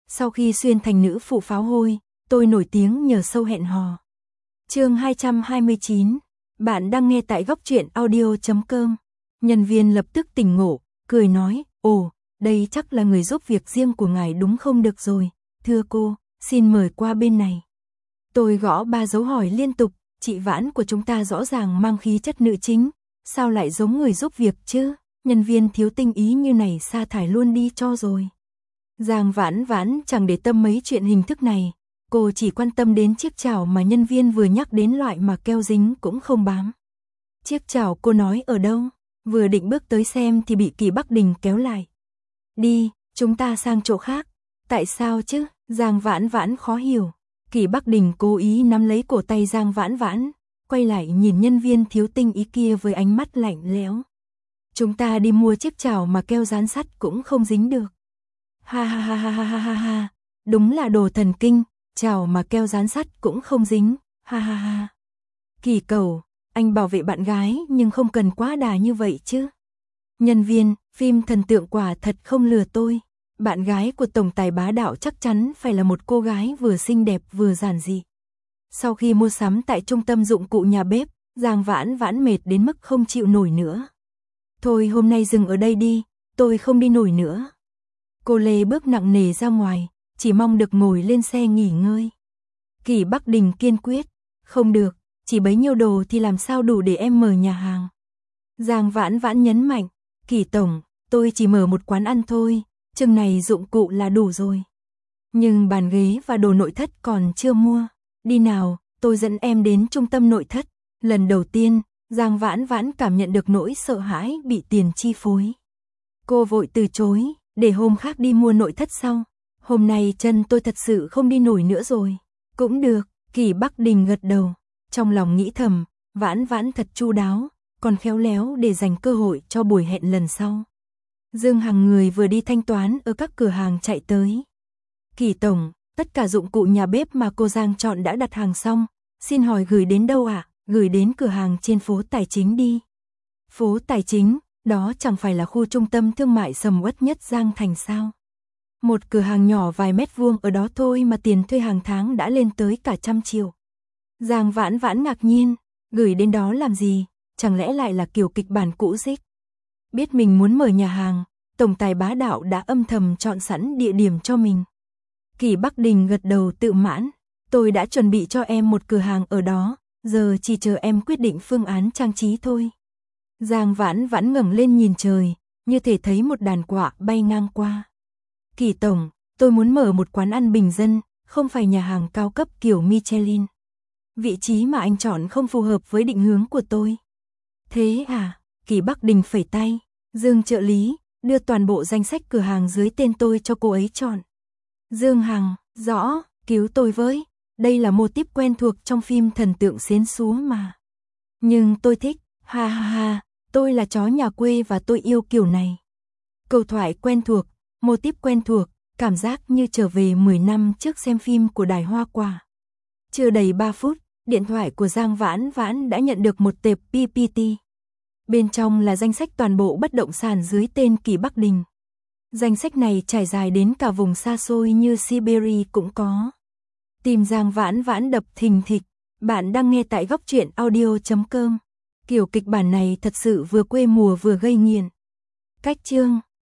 Sau khi xuyên thành nữ phụ pháo hôi, tôi nổi tiếng nhờ show hẹn hò. Chương 229. Bạn đang nghe tại góc truyện audio.com. Nhân viên lập tức tỉnh ngộ, cười nói, ồ, đây chắc là người giúp việc riêng của ngài đúng không? Được rồi, thưa cô, xin mời qua bên này. Tôi gõ 3 dấu hỏi liên tục, chị Vãn của chúng ta rõ ràng mang khí chất nữ chính, sao lại giống người giúp việc chứ? Nhân viên thiếu tinh ý như này sa thải luôn đi cho rồi. Giang Vãn Vãn chẳng để tâm mấy chuyện hình thức này, cô chỉ quan tâm đến chiếc chảo mà nhân viên vừa nhắc đến, loại mà keo dính cũng không bám. Chiếc chảo cô nói ở đâu? Vừa định bước tới xem thì bị Kỳ Bắc Đình kéo lại. Đi, chúng ta sang chỗ khác. Tại sao chứ? Giang Vãn Vãn khó hiểu. Kỳ Bắc Đình cố ý nắm lấy cổ tay Giang Vãn Vãn, quay lại nhìn nhân viên thiếu tinh ý kia với ánh mắt lạnh lẽo. Chúng ta đi mua chiếc chảo mà keo dán sắt cũng không dính được. Ha ha ha ha ha ha ha ha. Đúng là đồ thần kinh, chảo mà keo dán sắt cũng không dính. Ha ha ha. Kỳ Cầu, anh bảo vệ bạn gái nhưng không cần quá đà như vậy chứ. Nhân viên, phim thần tượng quả thật không lừa tôi. Bạn gái của tổng tài bá đạo chắc chắn phải là một cô gái vừa xinh đẹp vừa giản dị. Sau khi mua sắm tại trung tâm dụng cụ nhà bếp, Giang Vãn Vãn mệt đến mức không chịu nổi nữa. Thôi hôm nay dừng ở đây đi, tôi không đi nổi nữa. Cô lê bước nặng nề ra ngoài, chỉ mong được ngồi lên xe nghỉ ngơi. Kỳ Bắc Đình kiên quyết, không được, chỉ bấy nhiêu đồ thì làm sao đủ để em mở nhà hàng. Giang Vãn Vãn nhấn mạnh, Kỳ tổng, tôi chỉ mở một quán ăn thôi, chừng này dụng cụ là đủ rồi. Nhưng bàn ghế và đồ nội thất còn chưa mua. Đi nào, tôi dẫn em đến trung tâm nội thất. Lần đầu tiên, Giang Vãn Vãn cảm nhận được nỗi sợ hãi bị tiền chi phối. Cô vội từ chối, để hôm khác đi mua nội thất sau. Hôm nay chân tôi thật sự không đi nổi nữa rồi. Cũng được, Kỳ Bắc Đình gật đầu. Trong lòng nghĩ thầm, Vãn Vãn thật chu đáo, còn khéo léo để dành cơ hội cho buổi hẹn lần sau. Dương Hằng người vừa đi thanh toán ở các cửa hàng chạy tới. Kỳ tổng, tất cả dụng cụ nhà bếp mà cô Giang chọn đã đặt hàng xong, xin hỏi gửi đến đâu ạ? Gửi đến cửa hàng trên phố Tài Chính đi. Phố Tài Chính, đó chẳng phải là khu trung tâm thương mại sầm uất nhất Giang Thành sao? Một cửa hàng nhỏ vài mét vuông ở đó thôi mà tiền thuê hàng tháng đã lên tới cả 100 triệu. Giang Vãn Vãn ngạc nhiên, gửi đến đó làm gì? Chẳng lẽ lại là kiểu kịch bản cũ rích? Biết mình muốn mở nhà hàng, tổng tài bá đạo đã âm thầm chọn sẵn địa điểm cho mình. Kỳ Bắc Đình gật đầu tự mãn, tôi đã chuẩn bị cho em một cửa hàng ở đó, giờ chỉ chờ em quyết định phương án trang trí thôi. Giang Vãn Vãn ngẩng lên nhìn trời, như thể thấy một đàn quạ bay ngang qua. Kỳ tổng, tôi muốn mở một quán ăn bình dân, không phải nhà hàng cao cấp kiểu Michelin. Vị trí mà anh chọn không phù hợp với định hướng của tôi. Thế à? Kỳ Bắc Đình phẩy tay, Dương trợ lý, đưa toàn bộ danh sách cửa hàng dưới tên tôi cho cô ấy chọn. Dương Hằng, rõ, cứu tôi với, đây là mô típ quen thuộc trong phim thần tượng xến xúa mà. Nhưng tôi thích, ha ha ha, tôi là chó nhà quê và tôi yêu kiểu này. Câu thoại quen thuộc, mô típ quen thuộc, cảm giác như trở về 10 năm trước xem phim của Đài Hoa Quả. Chưa đầy 3 phút, điện thoại của Giang Vãn Vãn đã nhận được một tệp PPT. Bên trong là danh sách toàn bộ bất động sản dưới tên Kỳ Bắc Đình. Danh sách này trải dài đến cả vùng xa xôi như Siberia cũng có. Tim Giang Vãn Vãn đập thình thịch. Bạn đang nghe tại góc truyện audio.com. Kiểu kịch bản này thật sự vừa quê mùa vừa gây nghiện. Cách chương